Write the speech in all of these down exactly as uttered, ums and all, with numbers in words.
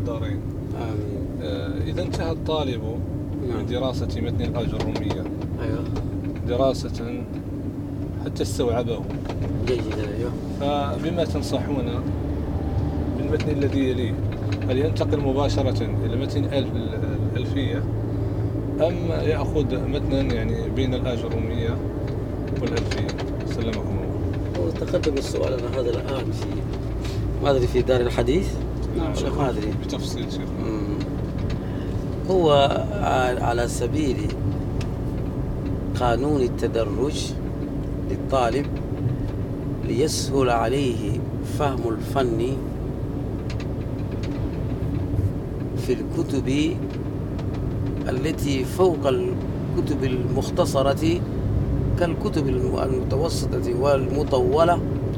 الدارين. آمين. آه إذا انتهى الطالب نعم. من دراسة متن الآجرومية أيوه. دراسة حتى استوعبه جيدا أيوه. فبما تنصحون بالمتن الذي يليه؟ هل ينتقل مباشرة إلى متن الألفية أم يأخذ متنا يعني بين الآجرومية والألفية؟ سلمكم الله. تقدم السؤال أنا هذا الآن في ما أدري في دار الحديث. نعم شيخ. ما أدري بتفصيل شيخ. هو على سبيل قانون التدرج للطالب ليسهل عليه فهم الفن في الكتب التي فوق الكتب المختصرة كالكتب المتوسطة والمطولة،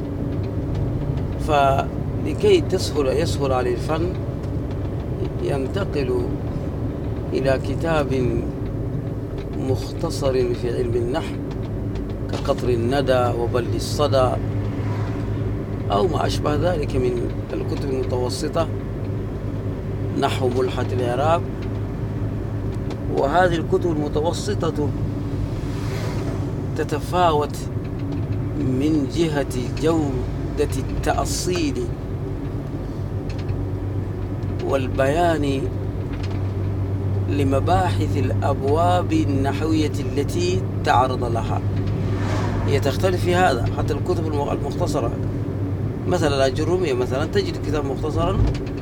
فلكي تسهل يسهل عليه الفن ينتقل إلى كتاب مختصر في علم النحو كقطر الندى وبل الصدى أو ما أشبه ذلك من الكتب المتوسطة نحو ملحة الإعراب. وهذه الكتب المتوسطة تتفاوت من جهة جودة التأصيل والبيان لمباحث الأبواب النحوية التي تعرض لها، هي تختلف في هذا. حتى الكتب المختصرة مثلا الآجرومية مثلا تجد كتاب مختصرا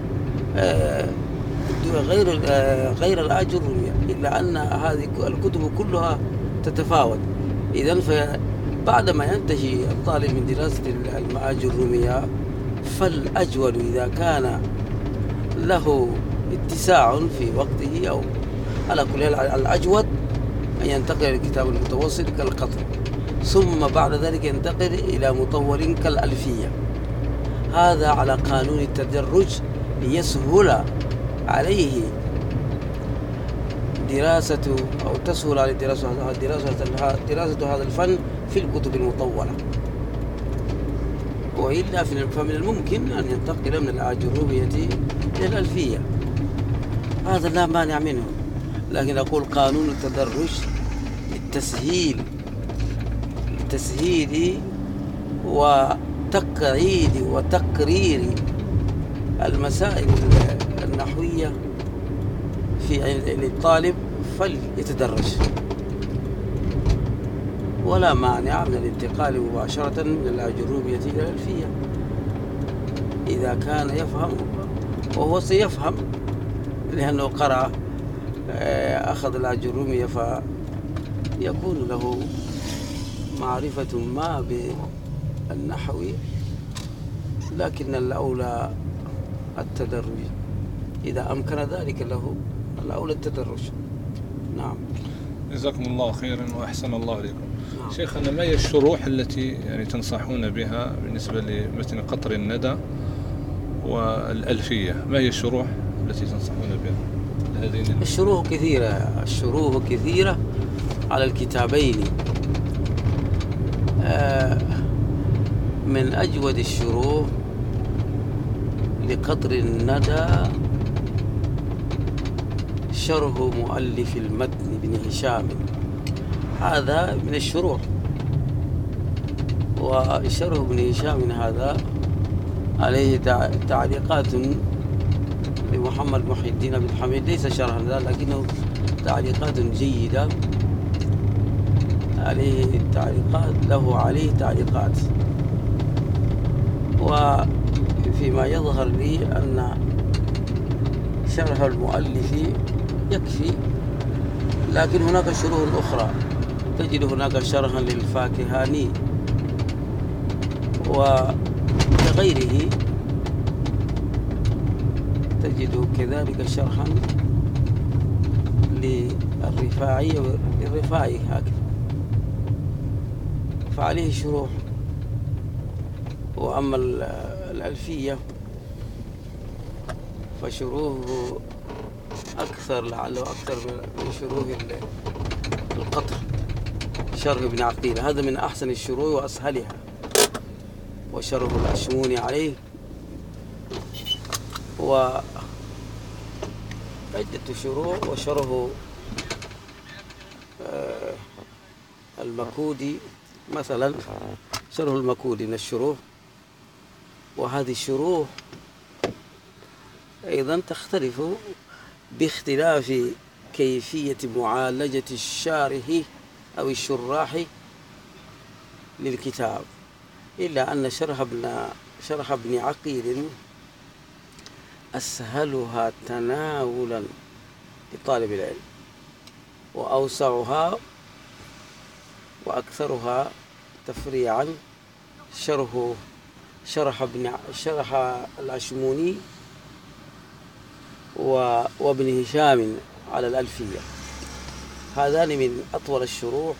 غير غير الآجرومية، إلا أن هذه الكتب كلها تتفاوت. إذن فبعدما ينتهي الطالب من دراسة الآجرومية فالأجود إذا كان له اتساع في وقته أو على كل حال الأجود أن ينتقل إلى الكتاب المتوسط كالقطر، ثم بعد ذلك ينتقل إلى مطول كالألفية. هذا على قانون التدرج ليسهل عليه دراسة أو تسهل عليه دراسة دراسة دراسة هذا الفن في الكتب المطولة. وإلا فمن الممكن أن ينتقل من الآجرومية إلى الألفية، هذا لا مانع منه. لكن أقول قانون التدرج للتسهيل للتسهيل وتقعيد وتقرير المسائل النحوية في الطالب فليتدرج، ولا مانع من الانتقال مباشرة من الآجرومية إلى الألفية إذا كان يفهم، وهو سيفهم لأنه قرأ أخذ الآجرومية فيكون له معرفة ما بالنحو. لكن الأولى التدرج إذا أمكن ذلك له، الأولى التدرج. نعم. جزاكم الله خيرا وأحسن الله عليكم. نعم. شيخنا، ما هي الشروح التي يعني تنصحون بها بالنسبة لمتن قطر الندى والألفية؟ ما هي الشروح التي تنصحون بها هذين؟ الشروح كثيرة، الشروح كثيرة على الكتابين. آه من أجود الشروح لقطر الندى شرح مؤلف المتن بن هشام، هذا من الشروح. وشرح ابن هشام هذا عليه تعليقات لمحمد محي الدين بن حميد، ليس شرحا لكنه تعليقات جيدة عليه تعليقات له عليه تعليقات. وفيما يظهر لي أن شرح المؤلف يكفي، لكن هناك شروح أخرى. تجد هناك شرحا للفاكهاني وغيره، تجد كذلك شرحا للرفاعي الرفاعي هكذا، فعليه شروح. وأما الألفية فشروحه أكثر، لعله أكثر من شروح القطر. شرح ابن عقيل هذا من أحسن الشروح وأسهلها، وشرح الأشموني عليه عدة شروح، وشره آه، المكودي مثلا، شره المكودي من الشروح. وهذه الشروح أيضا تختلف باختلاف كيفية معالجة الشارح أو الشراح للكتاب، إلا أن شرح ابن شرح ابن عقيل أسهلها تناولا لطالب العلم، وأوسعها وأكثرها تفريعا شرح شرح ابن شرح العشموني وابن هشام على الألفية. هذان من أطول الشروح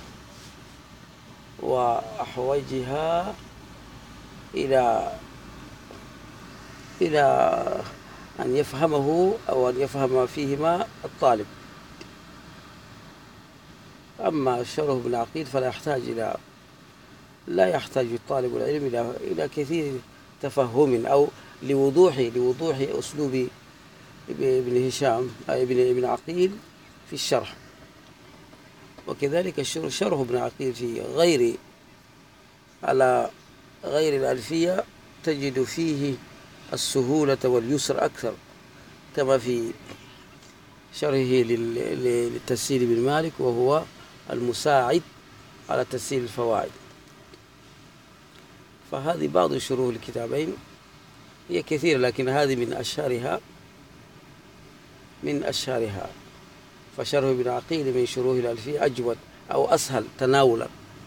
وأحوجها إلى إلى أن يفهمه أو أن يفهم فيهما الطالب. أما شرح ابن عقيل فلا يحتاج إلى لا يحتاج طالب العلم إلى إلى كثير تفهم أو لوضوح لوضوح أسلوب ابن هشام أي ابن ابن عقيل في الشرح. وكذلك شرح ابن عقيل في غير على غير الألفية تجد فيه السهولة واليسر أكثر، كما في شرحه للتسهيل بن مالك، وهو المساعد على تسهيل الفوائد. فهذه بعض شروح الكتابين، هي كثيرة لكن هذه من أشهرها من أشهرها فشرح ابن عقيل من شروح الألفية أجود أو أسهل تناولا.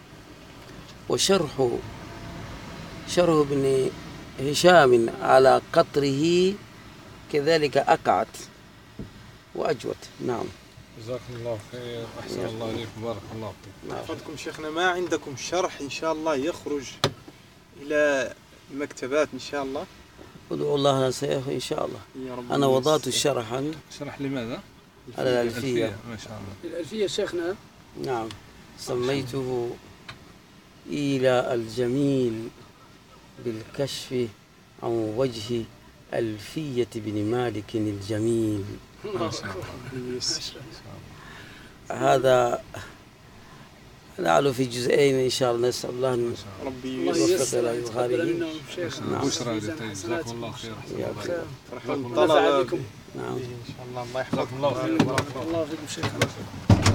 وشرح شرح ابن هشام على قطره كذلك أقعد وأجود. نعم. جزاكم الله خير، أحسن الله إليكم، بارك الله فيكم. حفظكم شيخنا، ما عندكم شرح إن شاء الله يخرج إلى المكتبات إن شاء الله؟ ادعو الله سيخ إن شاء الله. يا رب. أنا وضعت الشرحا شرح لماذا؟ على الألفية. ما شاء الله. الألفية شيخنا. نعم. سميته إلى الجميل بالكشف عن وجه ألفية بن مالك الجميل. هذا لعله في جزئين إن شاء الله، نسأل الله أن ربي يوفق إلى إظهاره. بشرى جزاكم الله خير. فرحان طلب بكم. نعم. إن شاء الله. الله يحفظكم. الله خير. الله فيكم شيخنا.